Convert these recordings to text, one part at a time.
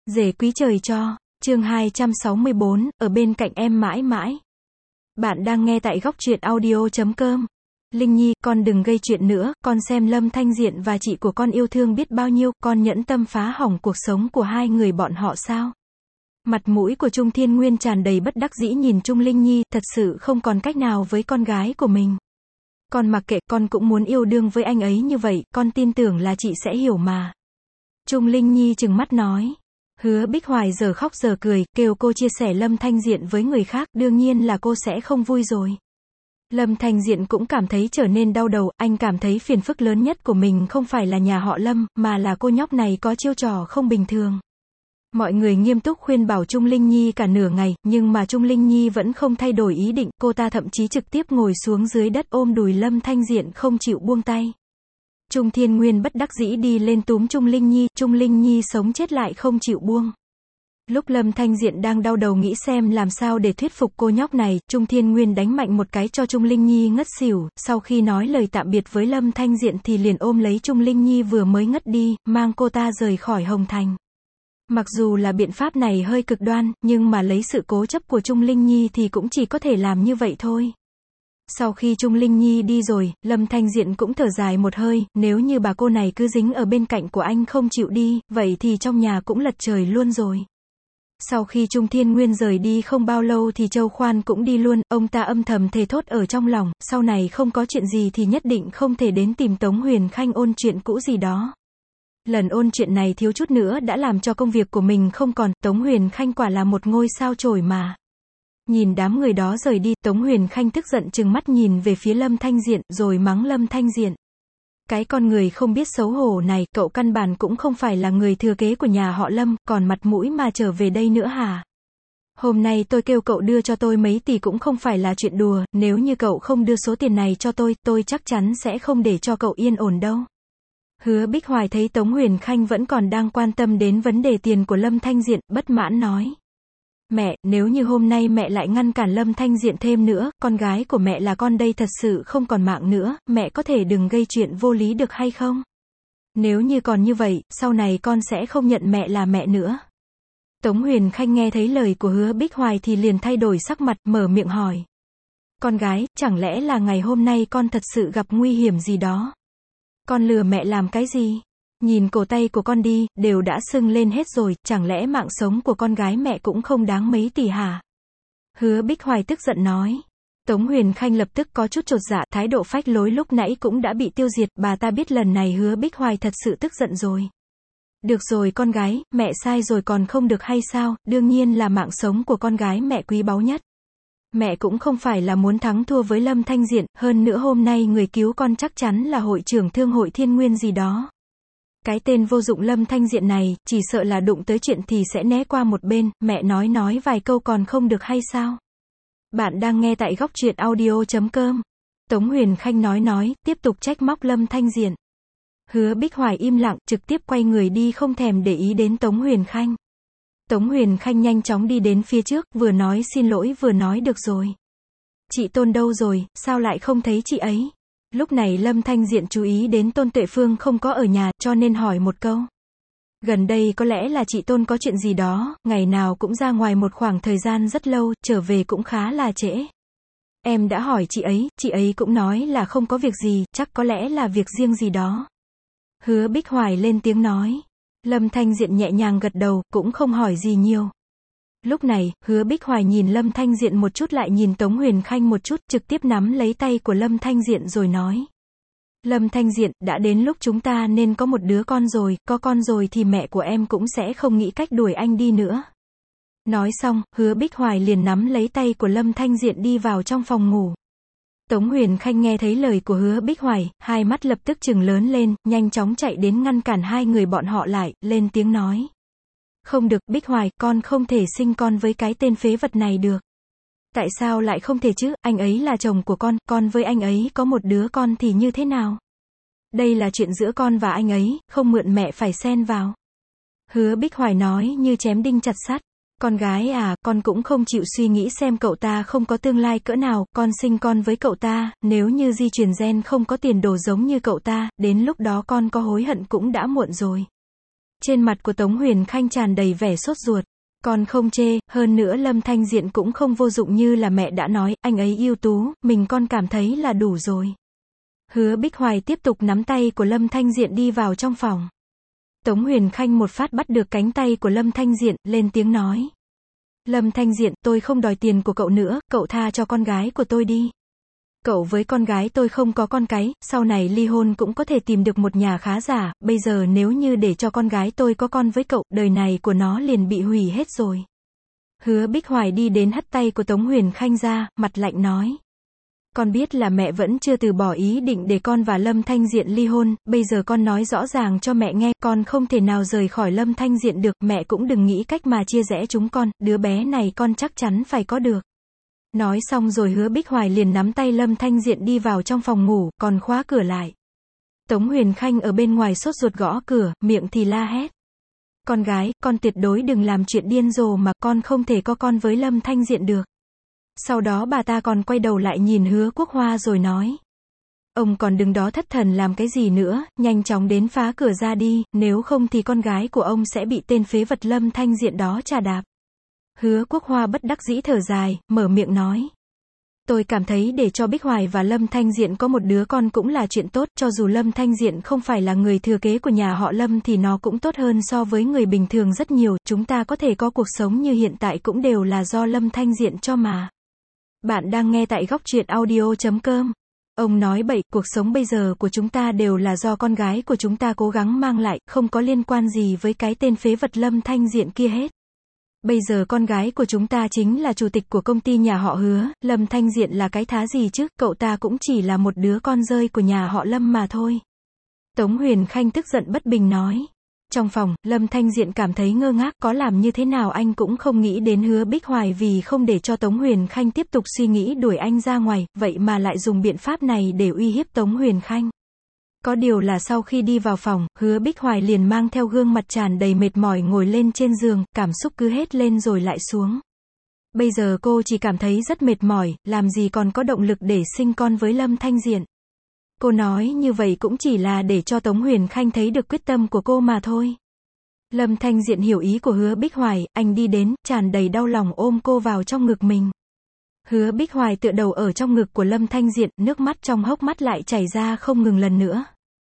Rể quý trời cho, chương 264, ở bên cạnh em mãi mãi. Bạn đang nghe tại góc truyện audio.com. Linh Nhi, con đừng gây chuyện nữa, con xem Lâm Thanh Diện và chị của con yêu thương biết bao nhiêu, con nhẫn tâm phá hỏng cuộc sống của hai người bọn họ sao? Mặt mũi của Trung Thiên Nguyên tràn đầy bất đắc dĩ nhìn Trung Linh Nhi, thật sự không còn cách nào với con gái của mình. Con mặc kệ, con cũng muốn yêu đương với anh ấy như vậy, con tin tưởng là chị sẽ hiểu mà. Trung Linh Nhi trừng mắt nói. Hứa Bích Hoài giờ khóc giờ cười, kêu cô chia sẻ Lâm Thanh Diện với người khác, đương nhiên là cô sẽ không vui rồi. Lâm Thanh Diện cũng cảm thấy trở nên đau đầu, anh cảm thấy phiền phức lớn nhất của mình không phải là nhà họ Lâm, mà là cô nhóc này có chiêu trò không bình thường. Mọi người nghiêm túc khuyên bảo Trung Linh Nhi cả nửa ngày, nhưng mà Trung Linh Nhi vẫn không thay đổi ý định, cô ta thậm chí trực tiếp ngồi xuống dưới đất ôm đùi Lâm Thanh Diện không chịu buông tay. Trung Thiên Nguyên bất đắc dĩ đi lên túm Trung Linh Nhi sống chết lại không chịu buông. Lúc Lâm Thanh Diện đang đau đầu nghĩ xem làm sao để thuyết phục cô nhóc này, Trung Thiên Nguyên đánh mạnh một cái cho Trung Linh Nhi ngất xỉu, sau khi nói lời tạm biệt với Lâm Thanh Diện thì liền ôm lấy Trung Linh Nhi vừa mới ngất đi, mang cô ta rời khỏi Hồng Thành. Mặc dù là biện pháp này hơi cực đoan, nhưng mà lấy sự cố chấp của Trung Linh Nhi thì cũng chỉ có thể làm như vậy thôi. Sau khi Trung Linh Nhi đi rồi, Lâm Thanh Diện cũng thở dài một hơi, nếu như bà cô này cứ dính ở bên cạnh của anh không chịu đi, vậy thì trong nhà cũng lật trời luôn rồi. Sau khi Trung Thiên Nguyên rời đi không bao lâu thì Châu Khoan cũng đi luôn, ông ta âm thầm thề thốt ở trong lòng, sau này không có chuyện gì thì nhất định không thể đến tìm Tống Huyền Khanh ôn chuyện cũ gì đó. Lần ôn chuyện này thiếu chút nữa đã làm cho công việc của mình không còn, Tống Huyền Khanh quả là một ngôi sao chổi mà. Nhìn đám người đó rời đi, Tống Huyền Khanh tức giận trừng mắt nhìn về phía Lâm Thanh Diện, rồi mắng Lâm Thanh Diện. Cái con người không biết xấu hổ này, cậu căn bản cũng không phải là người thừa kế của nhà họ Lâm, còn mặt mũi mà trở về đây nữa hả? Hôm nay tôi kêu cậu đưa cho tôi mấy tỷ cũng không phải là chuyện đùa, nếu như cậu không đưa số tiền này cho tôi chắc chắn sẽ không để cho cậu yên ổn đâu. Hứa Bích Hoài thấy Tống Huyền Khanh vẫn còn đang quan tâm đến vấn đề tiền của Lâm Thanh Diện, bất mãn nói. Mẹ, nếu như hôm nay mẹ lại ngăn cản Lâm Thanh Diện thêm nữa, con gái của mẹ là con đây thật sự không còn mạng nữa, mẹ có thể đừng gây chuyện vô lý được hay không? Nếu như còn như vậy, sau này con sẽ không nhận mẹ là mẹ nữa. Tống Huyền Khanh nghe thấy lời của Hứa Bích Hoài thì liền thay đổi sắc mặt, mở miệng hỏi. Con gái, chẳng lẽ là ngày hôm nay con thật sự gặp nguy hiểm gì đó? Con lừa mẹ làm cái gì? Nhìn cổ tay của con đi, đều đã sưng lên hết rồi, chẳng lẽ mạng sống của con gái mẹ cũng không đáng mấy tỷ hả? Hứa Bích Hoài tức giận nói. Tống Huyền Khanh lập tức có chút chột dạ, thái độ phách lối lúc nãy cũng đã bị tiêu diệt, bà ta biết lần này Hứa Bích Hoài thật sự tức giận rồi. Được rồi con gái, mẹ sai rồi còn không được hay sao, đương nhiên là mạng sống của con gái mẹ quý báu nhất. Mẹ cũng không phải là muốn thắng thua với Lâm Thanh Diện, hơn nữa hôm nay người cứu con chắc chắn là hội trưởng thương hội Thiên Nguyên gì đó. Cái tên vô dụng Lâm Thanh Diện này, chỉ sợ là đụng tới chuyện thì sẽ né qua một bên, mẹ nói vài câu còn không được hay sao? Bạn đang nghe tại góc truyện audio.com. Tống Huyền Khanh nói, tiếp tục trách móc Lâm Thanh Diện. Hứa Bích Hoài im lặng, trực tiếp quay người đi không thèm để ý đến Tống Huyền Khanh. Tống Huyền Khanh nhanh chóng đi đến phía trước, vừa nói xin lỗi vừa nói được rồi. Chị Tôn đâu rồi, sao lại không thấy chị ấy? Lúc này Lâm Thanh Diện chú ý đến Tôn Tuệ Phương không có ở nhà, cho nên hỏi một câu. Gần đây có lẽ là chị Tôn có chuyện gì đó, ngày nào cũng ra ngoài một khoảng thời gian rất lâu, trở về cũng khá là trễ. Em đã hỏi chị ấy cũng nói là không có việc gì, chắc có lẽ là việc riêng gì đó. Hứa Bích Hoài lên tiếng nói. Lâm Thanh Diện nhẹ nhàng gật đầu, cũng không hỏi gì nhiều. Lúc này, Hứa Bích Hoài nhìn Lâm Thanh Diện một chút lại nhìn Tống Huyền Khanh một chút, trực tiếp nắm lấy tay của Lâm Thanh Diện rồi nói. Lâm Thanh Diện, đã đến lúc chúng ta nên có một đứa con rồi, có con rồi thì mẹ của em cũng sẽ không nghĩ cách đuổi anh đi nữa. Nói xong, Hứa Bích Hoài liền nắm lấy tay của Lâm Thanh Diện đi vào trong phòng ngủ. Tống Huyền Khanh nghe thấy lời của Hứa Bích Hoài, hai mắt lập tức trừng lớn lên, nhanh chóng chạy đến ngăn cản hai người bọn họ lại, lên tiếng nói. Không được, Bích Hoài, con không thể sinh con với cái tên phế vật này được. Tại sao lại không thể chứ, anh ấy là chồng của con với anh ấy có một đứa con thì như thế nào? Đây là chuyện giữa con và anh ấy, không mượn mẹ phải xen vào. Hứa Bích Hoài nói như chém đinh chặt sắt. Con gái à, con cũng không chịu suy nghĩ xem cậu ta không có tương lai cỡ nào, con sinh con với cậu ta, nếu như di truyền gen không có tiền đồ giống như cậu ta, đến lúc đó con có hối hận cũng đã muộn rồi. Trên mặt của Tống Huyền Khanh tràn đầy vẻ sốt ruột. Con không chê, hơn nữa Lâm Thanh Diện cũng không vô dụng như là mẹ đã nói, anh ấy ưu tú, mình con cảm thấy là đủ rồi. Hứa Bích Hoài tiếp tục nắm tay của Lâm Thanh Diện đi vào trong phòng. Tống Huyền Khanh một phát bắt được cánh tay của Lâm Thanh Diện, lên tiếng nói. Lâm Thanh Diện, tôi không đòi tiền của cậu nữa, cậu tha cho con gái của tôi đi. Cậu với con gái tôi không có con cái, sau này ly hôn cũng có thể tìm được một nhà khá giả, bây giờ nếu như để cho con gái tôi có con với cậu, đời này của nó liền bị hủy hết rồi. Hứa Bích Hoài đi đến hất tay của Tống Huyền Khanh ra, mặt lạnh nói. Con biết là mẹ vẫn chưa từ bỏ ý định để con và Lâm Thanh Diện ly hôn, bây giờ con nói rõ ràng cho mẹ nghe, con không thể nào rời khỏi Lâm Thanh Diện được, mẹ cũng đừng nghĩ cách mà chia rẽ chúng con, đứa bé này con chắc chắn phải có được. Nói xong rồi Hứa Bích Hoài liền nắm tay Lâm Thanh Diện đi vào trong phòng ngủ, còn khóa cửa lại. Tống Huyền Khanh ở bên ngoài sốt ruột gõ cửa, miệng thì la hét. Con gái, con tuyệt đối đừng làm chuyện điên rồ mà, con không thể có con với Lâm Thanh Diện được. Sau đó bà ta còn quay đầu lại nhìn Hứa Quốc Hoa rồi nói. Ông còn đứng đó thất thần làm cái gì nữa, nhanh chóng đến phá cửa ra đi, nếu không thì con gái của ông sẽ bị tên phế vật Lâm Thanh Diện đó chà đạp. Hứa Quốc Hoa bất đắc dĩ thở dài, mở miệng nói. Tôi cảm thấy để cho Bích Hoài và Lâm Thanh Diện có một đứa con cũng là chuyện tốt, cho dù Lâm Thanh Diện không phải là người thừa kế của nhà họ Lâm thì nó cũng tốt hơn so với người bình thường rất nhiều, chúng ta có thể có cuộc sống như hiện tại cũng đều là do Lâm Thanh Diện cho mà. Bạn đang nghe tại góc truyện audio.com. Ông nói bậy, cuộc sống bây giờ của chúng ta đều là do con gái của chúng ta cố gắng mang lại, không có liên quan gì với cái tên phế vật Lâm Thanh Diện kia hết. Bây giờ con gái của chúng ta chính là chủ tịch của công ty nhà họ Hứa, Lâm Thanh Diện là cái thá gì chứ, cậu ta cũng chỉ là một đứa con rơi của nhà họ Lâm mà thôi. Tống Huyền Khanh tức giận bất bình nói. Trong phòng, Lâm Thanh Diện cảm thấy ngơ ngác, có làm như thế nào anh cũng không nghĩ đến Hứa Bích Hoài vì không để cho Tống Huyền Khanh tiếp tục suy nghĩ đuổi anh ra ngoài, vậy mà lại dùng biện pháp này để uy hiếp Tống Huyền Khanh. Có điều là sau khi đi vào phòng, Hứa Bích Hoài liền mang theo gương mặt tràn đầy mệt mỏi ngồi lên trên giường, cảm xúc cứ hết lên rồi lại xuống. Bây giờ cô chỉ cảm thấy rất mệt mỏi, làm gì còn có động lực để sinh con với Lâm Thanh Diện. Cô nói như vậy cũng chỉ là để cho Tống Huyền Khanh thấy được quyết tâm của cô mà thôi. Lâm Thanh Diện hiểu ý của Hứa Bích Hoài, anh đi đến, tràn đầy đau lòng ôm cô vào trong ngực mình. Hứa Bích Hoài tựa đầu ở trong ngực của Lâm Thanh Diện, nước mắt trong hốc mắt lại chảy ra không ngừng lần nữa.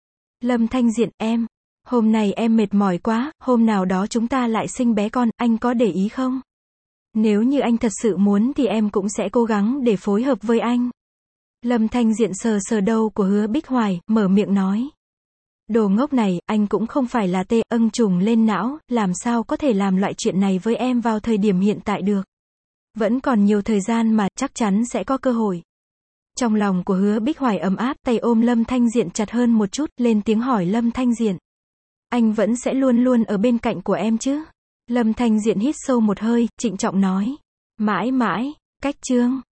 Lâm Thanh Diện, hôm nay em mệt mỏi quá, hôm nào đó chúng ta lại sinh bé con, anh có để ý không? Nếu như anh thật sự muốn thì em cũng sẽ cố gắng để phối hợp với anh. Lâm Thanh Diện sờ sờ đầu của Hứa Bích Hoài, mở miệng nói. Đồ ngốc này, anh cũng không phải là âng trùng lên não, làm sao có thể làm loại chuyện này với em vào thời điểm hiện tại được. Vẫn còn nhiều thời gian mà, chắc chắn sẽ có cơ hội. Trong lòng của Hứa Bích Hoài ấm áp, tay ôm Lâm Thanh Diện chặt hơn một chút, lên tiếng hỏi Lâm Thanh Diện. Anh vẫn sẽ luôn luôn ở bên cạnh của em chứ? Lâm Thanh Diện hít sâu một hơi, trịnh trọng nói. Mãi mãi, cách chương.